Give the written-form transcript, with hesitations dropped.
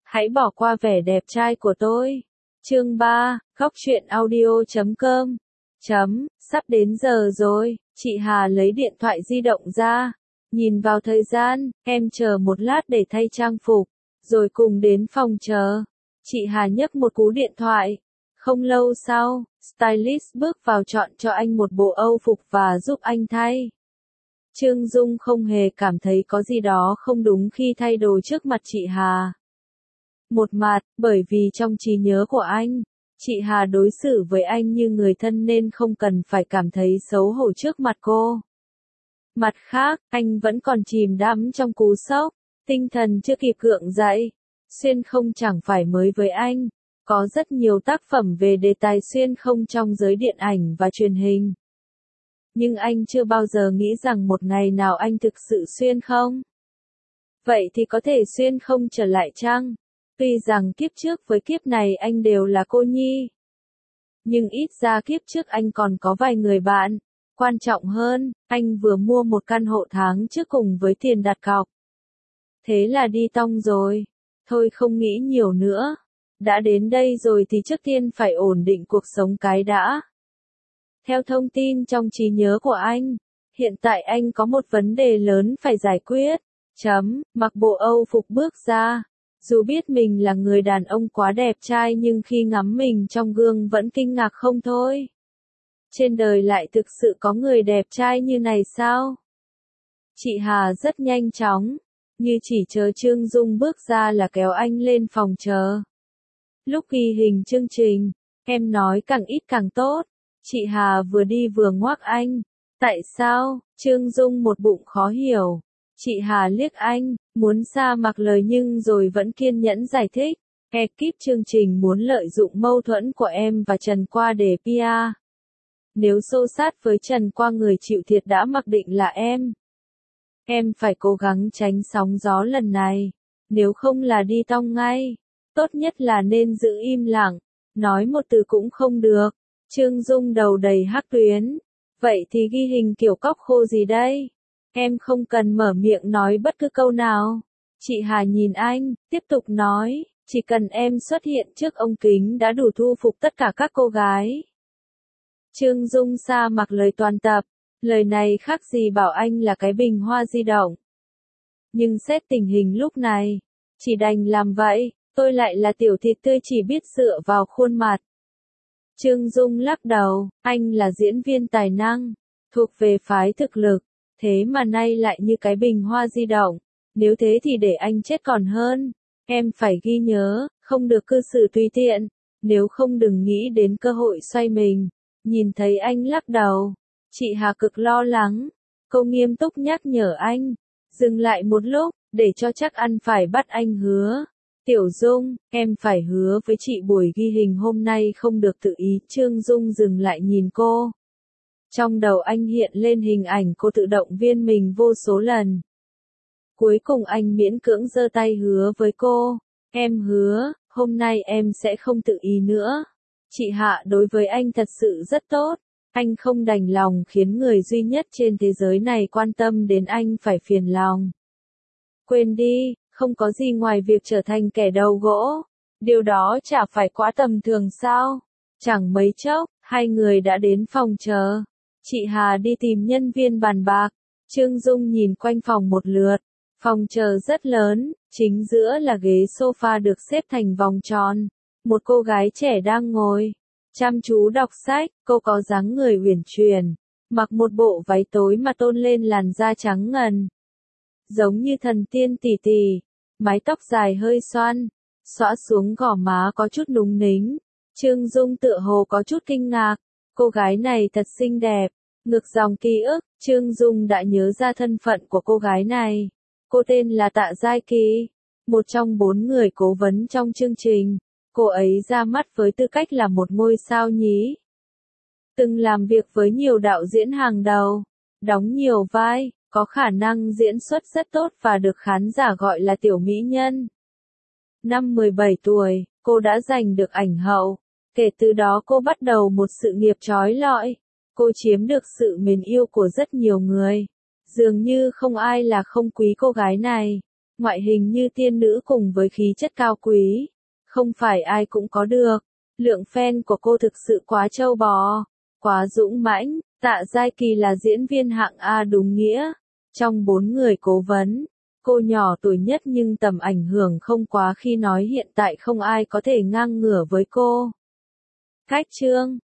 Hãy bỏ qua vẻ đẹp trai của tôi. Chương 3, Góc truyện audio.com. Sắp đến giờ rồi, chị Hà lấy điện thoại di động ra. Nhìn vào thời gian, em chờ một lát để thay trang phục, rồi cùng đến phòng chờ. Chị Hà nhấc một cú điện thoại. Không lâu sau, stylist bước vào chọn cho anh một bộ Âu phục và giúp anh thay. Trương Dung không hề cảm thấy có gì đó không đúng khi thay đồ trước mặt chị Hà. Một mặt, bởi vì trong trí nhớ của anh, chị Hà đối xử với anh như người thân nên không cần phải cảm thấy xấu hổ trước mặt cô. Mặt khác, anh vẫn còn chìm đắm trong cú sốc, tinh thần chưa kịp gượng dậy. Xuyên không chẳng phải mới với anh, có rất nhiều tác phẩm về đề tài xuyên không trong giới điện ảnh và truyền hình. Nhưng anh chưa bao giờ nghĩ rằng một ngày nào anh thực sự xuyên không. Vậy thì có thể xuyên không trở lại chăng? Tuy rằng kiếp trước với kiếp này anh đều là cô nhi. Nhưng ít ra kiếp trước anh còn có vài người bạn. Quan trọng hơn, anh vừa mua một căn hộ tháng trước cùng với tiền đặt cọc. Thế là đi tong rồi. Thôi không nghĩ nhiều nữa. Đã đến đây rồi thì trước tiên phải ổn định cuộc sống cái đã. Theo thông tin trong trí nhớ của anh, hiện tại anh có một vấn đề lớn phải giải quyết. Mặc bộ Âu phục bước ra. Dù biết mình là người đàn ông quá đẹp trai nhưng khi ngắm mình trong gương vẫn kinh ngạc không thôi. Trên đời lại thực sự có người đẹp trai như này sao? Chị Hà rất nhanh chóng, như chỉ chờ Trương Dung bước ra là kéo anh lên phòng chờ. Lúc ghi hình chương trình, em nói càng ít càng tốt. Chị Hà vừa đi vừa ngoác anh. Tại sao? Trương Dung một bụng khó hiểu. Chị Hà liếc anh, muốn sa mặc lời nhưng rồi vẫn kiên nhẫn giải thích. Ekip chương trình muốn lợi dụng mâu thuẫn của em và Trần Qua để PR. Nếu xô sát với Trần Qua người chịu thiệt đã mặc định là em. Em phải cố gắng tránh sóng gió lần này. Nếu không là đi tong ngay. Tốt nhất là nên giữ im lặng. Nói một từ cũng không được. Trương Dung đầu đầy hắc tuyến. Vậy thì ghi hình kiểu cóc khô gì đây? Em không cần mở miệng nói bất cứ câu nào. Chị Hà nhìn anh, tiếp tục nói, chỉ cần em xuất hiện trước ống kính đã đủ thu phục tất cả các cô gái. Trương Dung sa mặc lời toàn tập, lời này khác gì bảo anh là cái bình hoa di động. Nhưng xét tình hình lúc này, chỉ đành làm vậy, tôi lại là tiểu thịt tươi chỉ biết dựa vào khuôn mặt. Trương Dung lắc đầu, anh là diễn viên tài năng, thuộc về phái thực lực, thế mà nay lại như cái bình hoa di động, nếu thế thì để anh chết còn hơn. Em phải ghi nhớ, không được cư xử tùy tiện, nếu không đừng nghĩ đến cơ hội xoay mình. Nhìn thấy anh lắc đầu, chị Hà cực lo lắng, cô nghiêm túc nhắc nhở anh, dừng lại một lúc, để cho chắc ăn phải bắt anh hứa. Tiểu Dung, em phải hứa với chị buổi ghi hình hôm nay không được tự ý. Trương Dung dừng lại nhìn cô. Trong đầu anh hiện lên hình ảnh cô tự động viên mình vô số lần. Cuối cùng anh miễn cưỡng giơ tay hứa với cô. Em hứa, hôm nay em sẽ không tự ý nữa. Chị Hạ đối với anh thật sự rất tốt. Anh không đành lòng khiến người duy nhất trên thế giới này quan tâm đến anh phải phiền lòng. Quên đi, không có gì ngoài việc trở thành kẻ đầu gỗ. Điều đó chả phải quá tầm thường sao? Chẳng mấy chốc, hai người đã đến phòng chờ. Chị Hà đi tìm nhân viên bàn bạc. Trương Dung nhìn quanh phòng một lượt. Phòng chờ rất lớn, chính giữa là ghế sofa được xếp thành vòng tròn. Một cô gái trẻ đang ngồi, chăm chú đọc sách. Cô có dáng người uyển chuyển, mặc một bộ váy tối mà tôn lên làn da trắng ngần. Giống như thần tiên tỷ tỷ, mái tóc dài hơi xoăn, xõa xuống gò má có chút núng nính. Trương Dung tựa hồ có chút kinh ngạc, cô gái này thật xinh đẹp. Ngược dòng ký ức, Trương Dung đã nhớ ra thân phận của cô gái này. Cô tên là Tạ Giai Kỳ, một trong 4 người cố vấn trong chương trình. Cô ấy ra mắt với tư cách là một ngôi sao nhí. Từng làm việc với nhiều đạo diễn hàng đầu, đóng nhiều vai, có khả năng diễn xuất rất tốt và được khán giả gọi là tiểu mỹ nhân. Năm 17 tuổi, cô đã giành được ảnh hậu. Kể từ đó cô bắt đầu một sự nghiệp chói lọi. Cô chiếm được sự mến yêu của rất nhiều người. Dường như không ai là không quý cô gái này. Ngoại hình như tiên nữ cùng với khí chất cao quý. Không phải ai cũng có được. Lượng fan của cô thực sự quá trâu bò. Quá dũng mãnh. Tạ Giai Kỳ là diễn viên hạng A đúng nghĩa. Trong 4 người cố vấn, cô nhỏ tuổi nhất nhưng tầm ảnh hưởng không quá khi nói hiện tại không ai có thể ngang ngửa với cô. Khách trương